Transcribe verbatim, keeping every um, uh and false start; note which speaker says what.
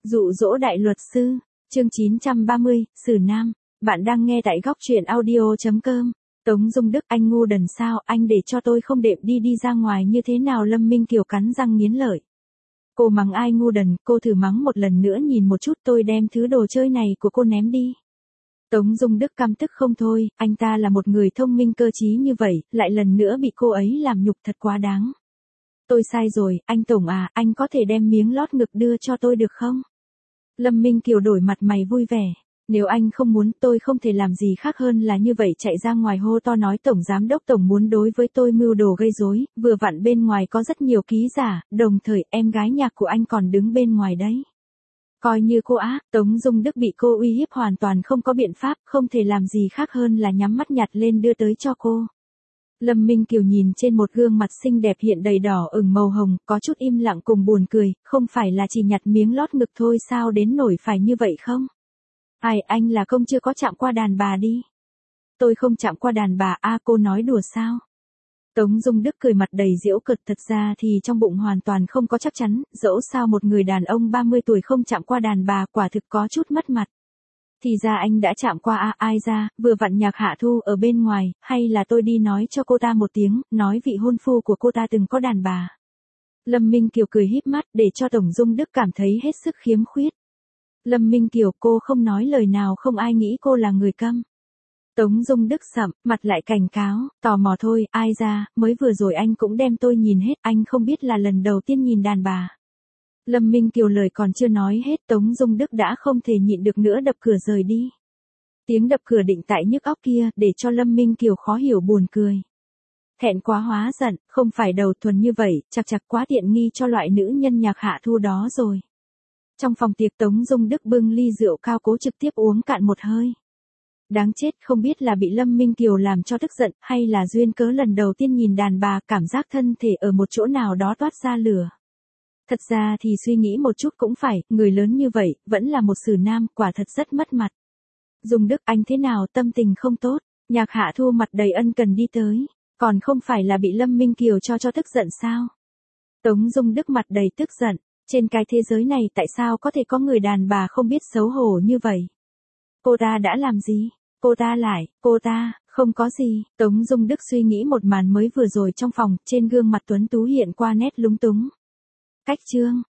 Speaker 1: Dụ dỗ đại luật sư, chương chín trăm ba mươi, Sử Nam, bạn đang nghe tại góc truyện audio.com. Tống Dung Đức, anh ngu đần sao, anh để cho tôi không đệm đi đi ra ngoài như thế nào? Lâm Minh Kiều cắn răng nghiến lợi. Cô mắng ai ngu đần, cô thử mắng một lần nữa nhìn một chút, tôi đem thứ đồ chơi này của cô ném đi. Tống Dung Đức căm tức không thôi, anh ta là một người thông minh cơ trí như vậy, lại lần nữa bị cô ấy làm nhục thật quá đáng. Tôi sai rồi, anh Tổng à, anh có thể đem miếng lót ngực đưa cho tôi được không? Lâm Minh Kiều đổi mặt mày vui vẻ. Nếu anh không muốn, tôi không thể làm gì khác hơn là như vậy, chạy ra ngoài hô to nói Tổng Giám Đốc Tổng muốn đối với tôi mưu đồ gây rối, vừa vặn bên ngoài có rất nhiều ký giả, đồng thời em gái nhạc của anh còn đứng bên ngoài đấy. Coi như cô á, Tống Dung Đức bị cô uy hiếp hoàn toàn không có biện pháp, không thể làm gì khác hơn là nhắm mắt nhặt lên đưa tới cho cô. Lâm Minh Kiều nhìn trên một gương mặt xinh đẹp hiện đầy đỏ ửng màu hồng, có chút im lặng cùng buồn cười, không phải là chỉ nhặt miếng lót ngực thôi sao đến nổi phải như vậy không? Ai, anh là công chưa có chạm qua đàn bà đi. Tôi không chạm qua đàn bà, a cô nói đùa sao? Tống Dung Đức cười mặt đầy giễu cợt, thật ra thì trong bụng hoàn toàn không có chắc chắn, dẫu sao một người đàn ông ba mươi tuổi không chạm qua đàn bà quả thực có chút mất mặt. Thì ra anh đã chạm qua a ai ra, vừa vặn Nhạc Hạ Thu ở bên ngoài, hay là tôi đi nói cho cô ta một tiếng, nói vị hôn phu của cô ta từng có đàn bà. Lâm Minh Kiều cười híp mắt để cho Tổng Dung Đức cảm thấy hết sức khiếm khuyết. Lâm Minh Kiều, cô không nói lời nào, không ai nghĩ cô là người câm. Tống Dung Đức sậm, mặt lại cảnh cáo, tò mò thôi, ai ra, mới vừa rồi anh cũng đem tôi nhìn hết, anh không biết là lần đầu tiên nhìn đàn bà. Lâm Minh Kiều lời còn chưa nói hết, Tống Dung Đức đã không thể nhịn được nữa đập cửa rời đi. Tiếng đập cửa định tại nhức óc kia, để cho Lâm Minh Kiều khó hiểu buồn cười. Thẹn quá hóa giận, không phải đầu thuần như vậy, chặt chặt quá tiện nghi cho loại nữ nhân Nhạc Hạ Thu đó rồi. Trong phòng tiệc Tống Dung Đức bưng ly rượu cao cố trực tiếp uống cạn một hơi. Đáng chết, không biết là bị Lâm Minh Kiều làm cho tức giận, hay là duyên cớ lần đầu tiên nhìn đàn bà cảm giác thân thể ở một chỗ nào đó toát ra lửa. Thật ra thì suy nghĩ một chút cũng phải, người lớn như vậy, vẫn là một Sử Nam, quả thật rất mất mặt. Dung Đức, anh thế nào, tâm tình không tốt? Nhạc Hạ Thu mặt đầy ân cần đi tới, còn không phải là bị Lâm Minh Kiều cho cho tức giận sao? Tống Dung Đức mặt đầy tức giận, trên cái thế giới này tại sao có thể có người đàn bà không biết xấu hổ như vậy? Cô ta đã làm gì? Cô ta lại, cô ta, không có gì. Tống Dung Đức suy nghĩ một màn mới vừa rồi trong phòng, trên gương mặt tuấn tú hiện qua nét lúng túng. Cách chương,